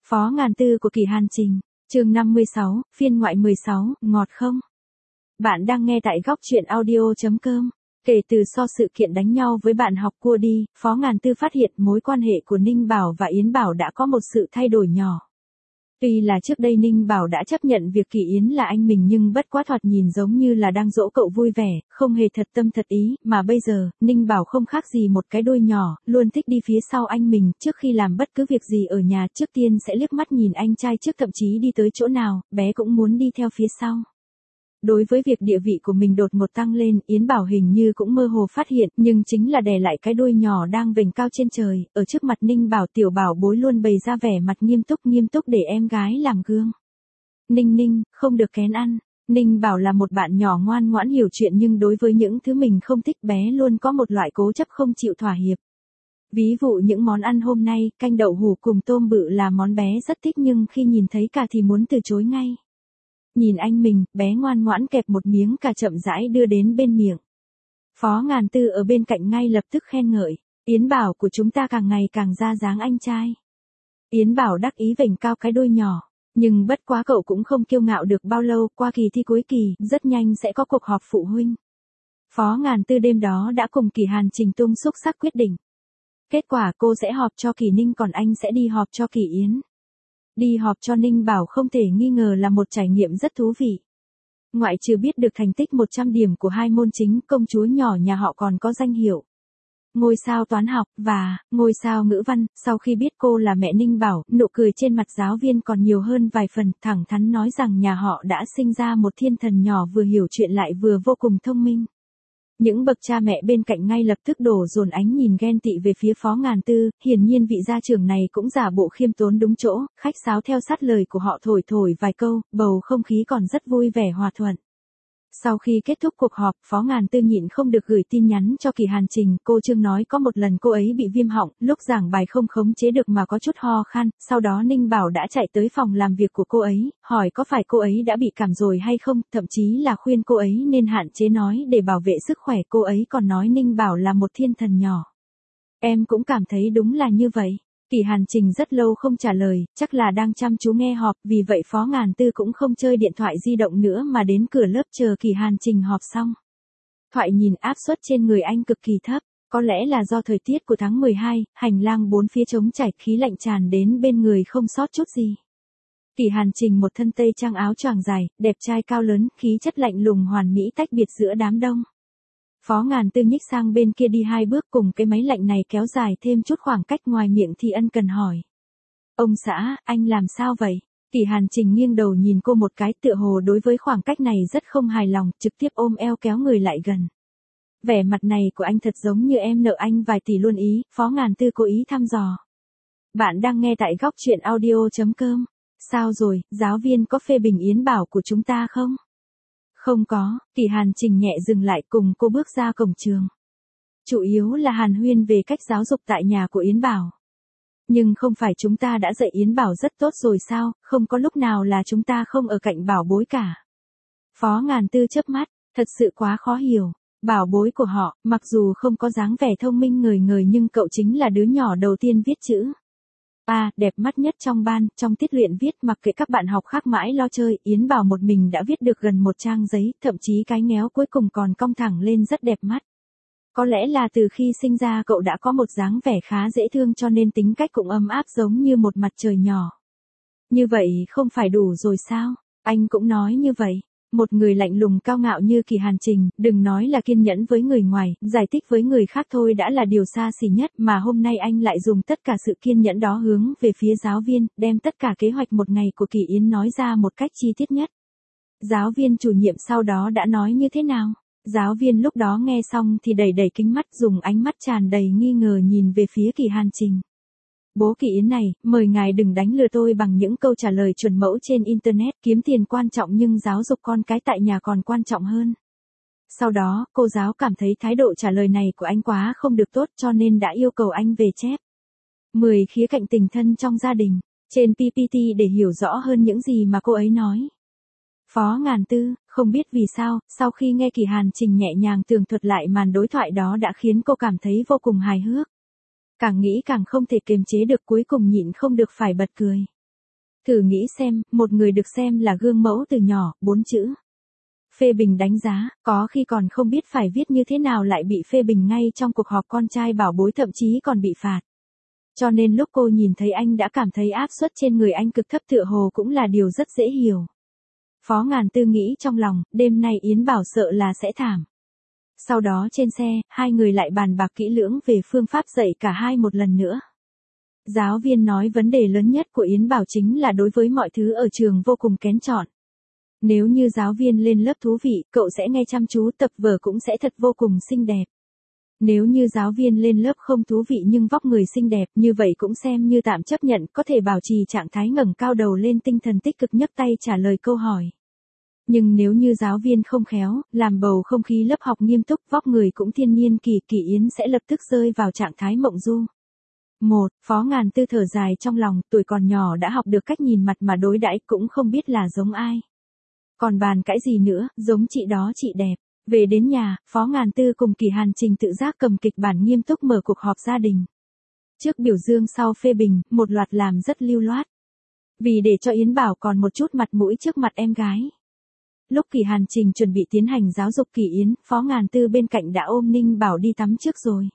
Phó Ngàn Tư của Kỳ Hàn Trình, chương 56, phiên ngoại 16, ngọt không? Bạn đang nghe tại góc truyện audio.com. Kể từ sau sự kiện đánh nhau với bạn học cua đi, Phó Ngàn Tư phát hiện mối quan hệ của Ninh Bảo và Yến Bảo đã có một sự thay đổi nhỏ. Tuy là trước đây Ninh Bảo đã chấp nhận việc Kỳ Yến là anh mình nhưng bất quá thoạt nhìn giống như là đang dỗ cậu vui vẻ, không hề thật tâm thật ý, mà bây giờ, Ninh Bảo không khác gì một cái đuôi nhỏ, luôn thích đi phía sau anh mình, trước khi làm bất cứ việc gì ở nhà trước tiên sẽ liếc mắt nhìn anh trai trước, thậm chí đi tới chỗ nào, bé cũng muốn đi theo phía sau. Đối với việc địa vị của mình đột ngột tăng lên, Yến Bảo hình như cũng mơ hồ phát hiện, nhưng chính là đè lại cái đuôi nhỏ đang vểnh cao trên trời, ở trước mặt Ninh Bảo tiểu bảo bối luôn bày ra vẻ mặt nghiêm túc để em gái làm gương. Ninh, không được kén ăn. Ninh Bảo là một bạn nhỏ ngoan ngoãn hiểu chuyện nhưng đối với những thứ mình không thích bé luôn có một loại cố chấp không chịu thỏa hiệp. Ví dụ những món ăn hôm nay, canh đậu hủ cùng tôm bự là món bé rất thích nhưng khi nhìn thấy cà thì muốn từ chối ngay. Nhìn anh mình, bé ngoan ngoãn kẹp một miếng cà chậm rãi đưa đến bên miệng. Phó Ngàn Tư ở bên cạnh ngay lập tức khen ngợi, Yến Bảo của chúng ta càng ngày càng ra dáng anh trai. Yến Bảo đắc ý vểnh cao cái đuôi nhỏ, nhưng bất quá cậu cũng không kiêu ngạo được bao lâu, qua kỳ thi cuối kỳ, rất nhanh sẽ có cuộc họp phụ huynh. Phó Ngàn Tư đêm đó đã cùng Kỳ Hàn Trình tung xúc sắc quyết định. Kết quả cô sẽ họp cho Kỳ Ninh còn anh sẽ đi họp cho Kỳ Yến. Đi họp cho Ninh Bảo không thể nghi ngờ là một trải nghiệm rất thú vị. Ngoại trừ biết được thành tích 100 điểm của hai môn chính, công chúa nhỏ nhà họ còn có danh hiệu ngôi sao toán học và ngôi sao ngữ văn. Sau khi biết cô là mẹ Ninh Bảo, nụ cười trên mặt giáo viên còn nhiều hơn vài phần, thẳng thắn nói rằng nhà họ đã sinh ra một thiên thần nhỏ vừa hiểu chuyện lại vừa vô cùng thông minh. Những bậc cha mẹ bên cạnh ngay lập tức đổ dồn ánh nhìn ghen tị về phía Phó Ngàn Tư, hiển nhiên vị gia trưởng này cũng giả bộ khiêm tốn đúng chỗ, khách sáo theo sát lời của họ thổi vài câu, bầu không khí còn rất vui vẻ hòa thuận. Sau khi kết thúc cuộc họp, Phó Ngàn Tư nhịn không được gửi tin nhắn cho Kỳ Hàn Trình, cô Trương nói có một lần cô ấy bị viêm họng, lúc giảng bài không khống chế được mà có chút ho khan, sau đó Ninh Bảo đã chạy tới phòng làm việc của cô ấy, hỏi có phải cô ấy đã bị cảm rồi hay không, thậm chí là khuyên cô ấy nên hạn chế nói để bảo vệ sức khỏe, cô ấy còn nói Ninh Bảo là một thiên thần nhỏ. Em cũng cảm thấy đúng là như vậy. Kỳ Hàn Trình rất lâu không trả lời, chắc là đang chăm chú nghe họp, vì vậy Phó Ngàn Tư cũng không chơi điện thoại di động nữa mà đến cửa lớp chờ Kỳ Hàn Trình họp xong. Thoại nhìn áp suất trên người anh cực kỳ thấp, có lẽ là do thời tiết của tháng 12, hành lang bốn phía trống trải, khí lạnh tràn đến bên người không sót chút gì. Kỳ Hàn Trình một thân tây trang áo choàng dài, đẹp trai cao lớn, khí chất lạnh lùng hoàn mỹ tách biệt giữa đám đông. Phó Ngàn Tư nhích sang bên kia đi hai bước, cùng cái máy lạnh này kéo dài thêm chút khoảng cách, ngoài miệng thì ân cần hỏi. Ông xã, anh làm sao vậy? Kỳ Hàn Trình nghiêng đầu nhìn cô một cái, tựa hồ đối với khoảng cách này rất không hài lòng, trực tiếp ôm eo kéo người lại gần. Vẻ mặt này của anh thật giống như em nợ anh vài tỷ luôn ý, Phó Ngàn Tư cố ý thăm dò. Bạn đang nghe tại góc truyện audio.com. Sao rồi, giáo viên có phê bình Yến Bảo của chúng ta không? Không có, Kỳ Hàn Trình nhẹ dừng lại cùng cô bước ra cổng trường. Chủ yếu là hàn huyên về cách giáo dục tại nhà của Yến Bảo. Nhưng không phải chúng ta đã dạy Yến Bảo rất tốt rồi sao, không có lúc nào là chúng ta không ở cạnh bảo bối cả. Phó Ngàn Tư chớp mắt, thật sự quá khó hiểu. Bảo bối của họ, mặc dù không có dáng vẻ thông minh ngời ngời nhưng cậu chính là đứa nhỏ đầu tiên viết chữ đẹp mắt nhất trong ban, trong tiết luyện viết mặc kệ các bạn học khác mãi lo chơi, Yến Bảo một mình đã viết được gần một trang giấy, thậm chí cái ngéo cuối cùng còn cong thẳng lên rất đẹp mắt. Có lẽ là từ khi sinh ra cậu đã có một dáng vẻ khá dễ thương cho nên tính cách cũng ấm áp giống như một mặt trời nhỏ. Như vậy không phải đủ rồi sao? Anh cũng nói như vậy. Một người lạnh lùng cao ngạo như Kỳ Hàn Trình, đừng nói là kiên nhẫn với người ngoài, giải thích với người khác thôi đã là điều xa xỉ nhất, mà hôm nay anh lại dùng tất cả sự kiên nhẫn đó hướng về phía giáo viên, đem tất cả kế hoạch một ngày của Kỳ Yến nói ra một cách chi tiết nhất. Giáo viên chủ nhiệm sau đó đã nói như thế nào? Giáo viên lúc đó nghe xong thì đẩy kính mắt, dùng ánh mắt tràn đầy nghi ngờ nhìn về phía Kỳ Hàn Trình. Bố Kỳ Yến này, mời ngài đừng đánh lừa tôi bằng những câu trả lời chuẩn mẫu trên Internet, kiếm tiền quan trọng nhưng giáo dục con cái tại nhà còn quan trọng hơn. Sau đó, cô giáo cảm thấy thái độ trả lời này của anh quá không được tốt cho nên đã yêu cầu anh về chép 10 khía cạnh tình thân trong gia đình trên PPT để hiểu rõ hơn những gì mà cô ấy nói. Phó Ngàn Tư, không biết vì sao, sau khi nghe Kỳ Hàn Trình nhẹ nhàng tường thuật lại màn đối thoại đó đã khiến cô cảm thấy vô cùng hài hước. Càng nghĩ càng không thể kiềm chế được, cuối cùng nhịn không được phải bật cười. Thử nghĩ xem, một người được xem là gương mẫu từ nhỏ, 4 chữ. Phê bình đánh giá, có khi còn không biết phải viết như thế nào lại bị phê bình ngay trong cuộc họp con trai bảo bối, thậm chí còn bị phạt. Cho nên lúc cô nhìn thấy anh đã cảm thấy áp suất trên người anh cực thấp, tựa hồ cũng là điều rất dễ hiểu. Phó Ngàn Tư nghĩ trong lòng, đêm nay Yến Bảo sợ là sẽ thảm. Sau đó trên xe, hai người lại bàn bạc kỹ lưỡng về phương pháp dạy cả hai một lần nữa. Giáo viên nói vấn đề lớn nhất của Yến Bảo chính là đối với mọi thứ ở trường vô cùng kén chọn. Nếu như giáo viên lên lớp thú vị, cậu sẽ nghe chăm chú, tập vở cũng sẽ thật vô cùng xinh đẹp. Nếu như giáo viên lên lớp không thú vị nhưng vóc người xinh đẹp, như vậy cũng xem như tạm chấp nhận, có thể bảo trì trạng thái ngẩng cao đầu lên, tinh thần tích cực, nhấc tay trả lời câu hỏi. Nhưng nếu như giáo viên không khéo, làm bầu không khí lớp học nghiêm túc, vóc người cũng thiên nhiên kỳ, Kỳ Yến sẽ lập tức rơi vào trạng thái mộng du. Phó Ngàn Tư thở dài trong lòng, tuổi còn nhỏ đã học được cách nhìn mặt mà đối đãi, cũng không biết là giống ai. Còn bàn cãi gì nữa, giống chị đó chị đẹp. Về đến nhà, Phó Ngàn Tư cùng Kỳ Hàn Trình tự giác cầm kịch bản nghiêm túc mở cuộc họp gia đình. Trước biểu dương sau phê bình, một loạt làm rất lưu loát. Vì để cho Yến Bảo còn một chút mặt mũi trước mặt em gái. Lúc Kỳ Hàn Trình chuẩn bị tiến hành giáo dục Kỳ Yến, Phó Ngàn Tư bên cạnh đã ôm Ninh Bảo đi tắm trước rồi.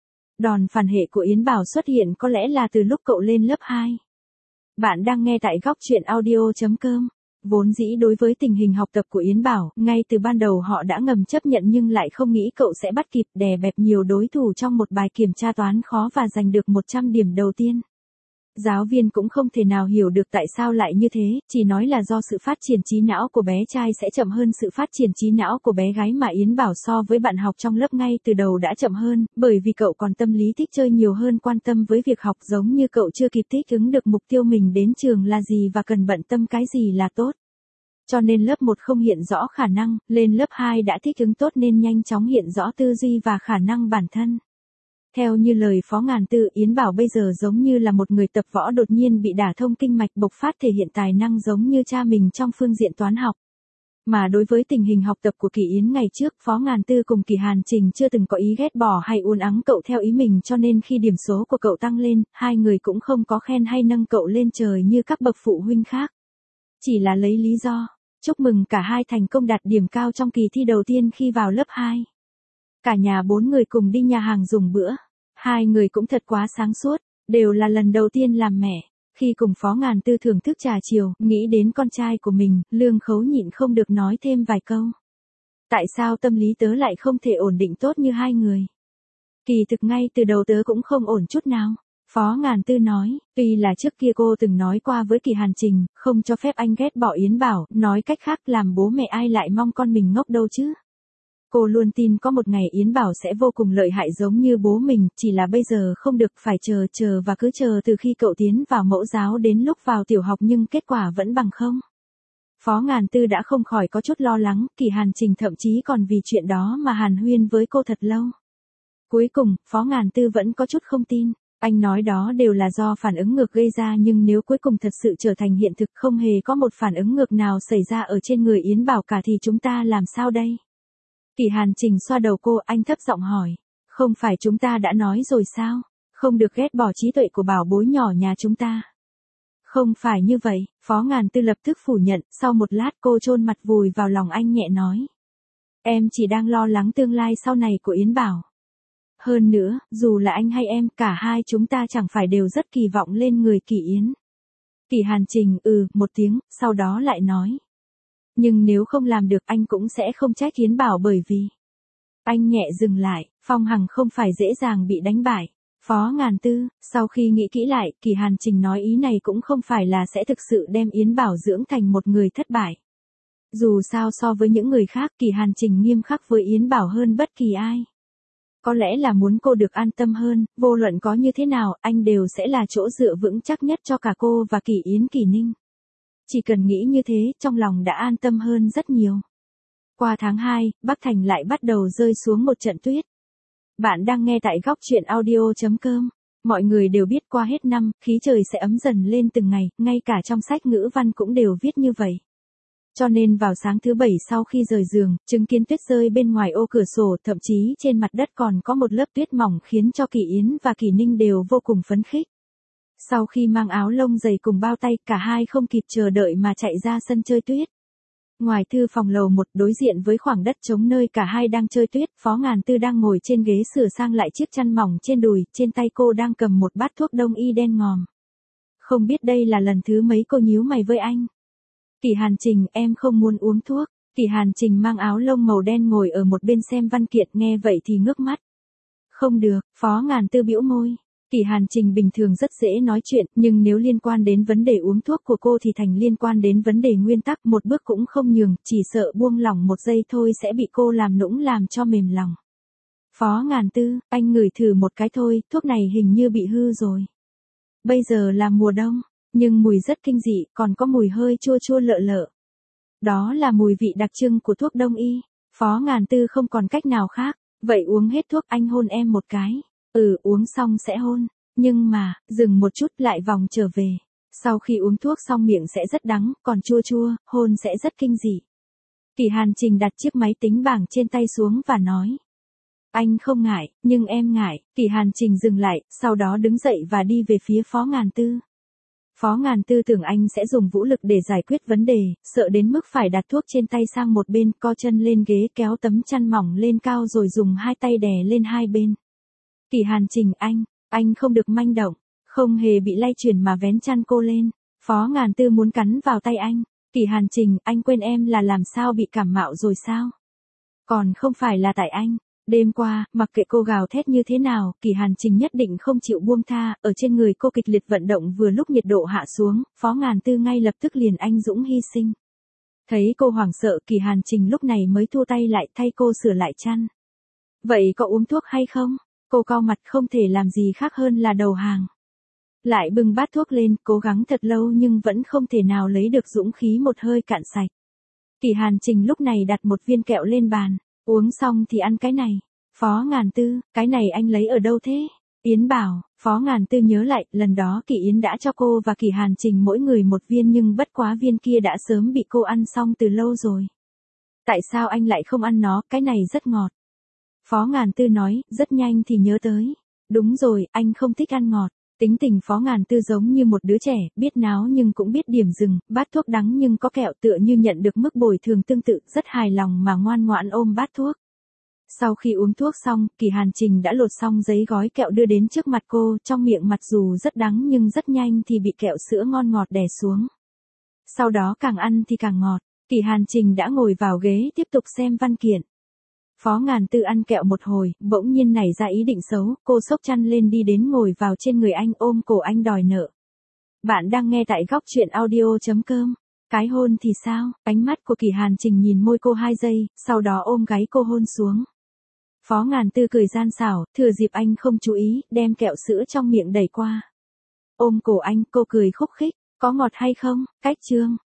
Đòn phản hệ của Yến Bảo xuất hiện có lẽ là từ lúc cậu lên lớp 2. Bạn đang nghe tại góc truyện audio.com. Vốn dĩ đối với tình hình học tập của Yến Bảo, ngay từ ban đầu họ đã ngầm chấp nhận nhưng lại không nghĩ cậu sẽ bắt kịp, đè bẹp nhiều đối thủ trong một bài kiểm tra toán khó và giành được 100 điểm đầu tiên. Giáo viên cũng không thể nào hiểu được tại sao lại như thế, chỉ nói là do sự phát triển trí não của bé trai sẽ chậm hơn sự phát triển trí não của bé gái, mà Yến Bảo so với bạn học trong lớp ngay từ đầu đã chậm hơn, bởi vì cậu còn tâm lý thích chơi nhiều hơn quan tâm với việc học, giống như cậu chưa kịp thích ứng được mục tiêu mình đến trường là gì và cần bận tâm cái gì là tốt. Cho nên lớp 1 không hiện rõ khả năng, lên lớp 2 đã thích ứng tốt nên nhanh chóng hiện rõ tư duy và khả năng bản thân. Theo như lời Phó Ngàn Tư, Yến Bảo bây giờ giống như là một người tập võ đột nhiên bị đả thông kinh mạch, bộc phát thể hiện tài năng giống như cha mình trong phương diện toán học. Mà đối với tình hình học tập của Kỳ Yến ngày trước, Phó Ngàn Tư cùng Kỳ Hàn Trình chưa từng có ý ghét bỏ hay uốn ắng cậu theo ý mình, cho nên khi điểm số của cậu tăng lên, hai người cũng không có khen hay nâng cậu lên trời như các bậc phụ huynh khác. Chỉ là lấy lý do chúc mừng cả hai thành công đạt điểm cao trong kỳ thi đầu tiên khi vào lớp 2. Cả nhà 4 người cùng đi nhà hàng dùng bữa. Hai người cũng thật quá sáng suốt, đều là lần đầu tiên làm mẹ. Khi cùng Phó Ngàn Tư thưởng thức trà chiều, nghĩ đến con trai của mình, Lương Khấu nhịn không được nói thêm vài câu. Tại sao tâm lý tớ lại không thể ổn định tốt như hai người? Kỳ thực ngay từ đầu tớ cũng không ổn chút nào. Phó Ngàn Tư nói, tuy là trước kia cô từng nói qua với Kỳ Hàn Trình, không cho phép anh ghét bỏ Yến Bảo, nói cách khác làm bố mẹ ai lại mong con mình ngốc đâu chứ. Cô luôn tin có một ngày Yến Bảo sẽ vô cùng lợi hại giống như bố mình, chỉ là bây giờ không được, phải chờ và cứ chờ từ khi cậu tiến vào mẫu giáo đến lúc vào tiểu học, nhưng kết quả vẫn bằng không. Phó Ngàn Tư đã không khỏi có chút lo lắng, Kỳ Hàn Trình thậm chí còn vì chuyện đó mà hàn huyên với cô thật lâu. Cuối cùng, Phó Ngàn Tư vẫn có chút không tin. Anh nói đó đều là do phản ứng ngược gây ra, nhưng nếu cuối cùng thật sự trở thành hiện thực, không hề có một phản ứng ngược nào xảy ra ở trên người Yến Bảo cả, thì chúng ta làm sao đây? Kỳ Hàn Trình xoa đầu cô, anh thấp giọng hỏi. Không phải chúng ta đã nói rồi sao? Không được ghét bỏ trí tuệ của bảo bối nhỏ nhà chúng ta. Không phải như vậy, Phó Ngàn Tư lập tức phủ nhận, sau một lát cô chôn mặt vùi vào lòng anh nhẹ nói. Em chỉ đang lo lắng tương lai sau này của Yến Bảo. Hơn nữa, dù là anh hay em, cả hai chúng ta chẳng phải đều rất kỳ vọng lên người Kỳ Yến. Kỳ Hàn Trình một tiếng, sau đó lại nói. Nhưng nếu không làm được anh cũng sẽ không trách Yến Bảo, bởi vì... Anh nhẹ dừng lại, Phong Hằng không phải dễ dàng bị đánh bại. Phó Ngàn Tư, sau khi nghĩ kỹ lại, Kỳ Hàn Trình nói ý này cũng không phải là sẽ thực sự đem Yến Bảo dưỡng thành một người thất bại. Dù sao so với những người khác, Kỳ Hàn Trình nghiêm khắc với Yến Bảo hơn bất kỳ ai. Có lẽ là muốn cô được an tâm hơn, vô luận có như thế nào, anh đều sẽ là chỗ dựa vững chắc nhất cho cả cô và Kỳ Yến, Kỳ Ninh. Chỉ cần nghĩ như thế, trong lòng đã an tâm hơn rất nhiều. Qua tháng 2, Bắc Thành lại bắt đầu rơi xuống một trận tuyết. Bạn đang nghe tại góc truyện audio.com. Mọi người đều biết qua hết năm, khí trời sẽ ấm dần lên từng ngày, ngay cả trong sách ngữ văn cũng đều viết như vậy. Cho nên vào sáng thứ 7 sau khi rời giường, chứng kiến tuyết rơi bên ngoài ô cửa sổ, thậm chí trên mặt đất còn có một lớp tuyết mỏng, khiến cho Kỳ Yến và Kỳ Ninh đều vô cùng phấn khích. Sau khi mang áo lông dày cùng bao tay, cả hai không kịp chờ đợi mà chạy ra sân chơi tuyết. Ngoài thư phòng lầu 1 đối diện với khoảng đất trống nơi cả hai đang chơi tuyết, Phó Ngàn Tư đang ngồi trên ghế sửa sang lại chiếc chăn mỏng trên đùi, trên tay cô đang cầm một bát thuốc đông y đen ngòm. Không biết đây là lần thứ mấy cô nhíu mày với anh. Kỷ Hàn Trình, em không muốn uống thuốc. Kỷ Hàn Trình mang áo lông màu đen ngồi ở một bên xem văn kiện, nghe vậy thì ngước mắt. Không được, Phó Ngàn Tư bĩu môi. Kỷ Hàn Trình bình thường rất dễ nói chuyện, nhưng nếu liên quan đến vấn đề uống thuốc của cô thì thành liên quan đến vấn đề nguyên tắc, một bước cũng không nhường, chỉ sợ buông lỏng một giây thôi sẽ bị cô làm nũng làm cho mềm lòng. Phó Ngàn Tư, anh ngửi thử một cái thôi, thuốc này hình như bị hư rồi. Bây giờ là mùa đông, nhưng mùi rất kinh dị, còn có mùi hơi chua chua lợ lợ. Đó là mùi vị đặc trưng của thuốc đông y. Phó Ngàn Tư không còn cách nào khác, vậy uống hết thuốc, anh hôn em một cái. Uống xong sẽ hôn. Nhưng mà, dừng một chút lại vòng trở về. Sau khi uống thuốc xong miệng sẽ rất đắng, còn chua chua, hôn sẽ rất kinh dị. Kỷ Hàn Trình đặt chiếc máy tính bảng trên tay xuống và nói. Anh không ngại, nhưng em ngại. Kỷ Hàn Trình dừng lại, sau đó đứng dậy và đi về phía Phó Ngàn Tư. Phó Ngàn Tư tưởng anh sẽ dùng vũ lực để giải quyết vấn đề, sợ đến mức phải đặt thuốc trên tay sang một bên, co chân lên ghế kéo tấm chăn mỏng lên cao rồi dùng hai tay đè lên hai bên. Kỷ Hàn Trình, anh không được manh động, không hề bị lay chuyển mà vén chăn cô lên. Phó Ngàn Tư muốn cắn vào tay anh. Kỷ Hàn Trình, anh quên em là làm sao bị cảm mạo rồi sao? Còn không phải là tại anh. Đêm qua, mặc kệ cô gào thét như thế nào, Kỷ Hàn Trình nhất định không chịu buông tha, ở trên người cô kịch liệt vận động vừa lúc nhiệt độ hạ xuống, Phó Ngàn Tư ngay lập tức liền anh dũng hy sinh. Thấy cô hoảng sợ, Kỷ Hàn Trình lúc này mới thu tay lại thay cô sửa lại chăn. Vậy có uống thuốc hay không? Cô cau mặt không thể làm gì khác hơn là đầu hàng. Lại bưng bát thuốc lên, cố gắng thật lâu nhưng vẫn không thể nào lấy được dũng khí một hơi cạn sạch. Kỷ Hàn Trình lúc này đặt một viên kẹo lên bàn. Uống xong thì ăn cái này. Phó Ngàn Tư, cái này anh lấy ở đâu thế? Yến bảo. Phó Ngàn Tư nhớ lại, lần đó Kỷ Yến đã cho cô và Kỷ Hàn Trình mỗi người một viên nhưng bất quá viên kia đã sớm bị cô ăn xong từ lâu rồi. Tại sao anh lại không ăn nó, cái này rất ngọt. Phó Ngàn Tư nói, rất nhanh thì nhớ tới. Đúng rồi, anh không thích ăn ngọt. Tính tình Phó Ngàn Tư giống như một đứa trẻ, biết náo nhưng cũng biết điểm dừng, bát thuốc đắng nhưng có kẹo tựa như nhận được mức bồi thường tương tự, rất hài lòng mà ngoan ngoãn ôm bát thuốc. Sau khi uống thuốc xong, Kỷ Hàn Trình đã lột xong giấy gói kẹo đưa đến trước mặt cô, trong miệng mặc dù rất đắng nhưng rất nhanh thì bị kẹo sữa ngon ngọt đè xuống. Sau đó càng ăn thì càng ngọt, Kỷ Hàn Trình đã ngồi vào ghế tiếp tục xem văn kiện. Phó Ngàn Tư ăn kẹo một hồi, bỗng nhiên nảy ra ý định xấu, cô xốc chăn lên đi đến ngồi vào trên người anh ôm cổ anh đòi nợ. Bạn đang nghe tại góc truyện audio.com. Cái hôn thì sao? Ánh mắt của Kỷ Hàn Trình nhìn môi cô 2 giây, sau đó ôm gáy cô hôn xuống. Phó Ngàn Tư cười gian xảo, thừa dịp anh không chú ý, đem kẹo sữa trong miệng đẩy qua. Ôm cổ anh, cô cười khúc khích, có ngọt hay không? Cách chương.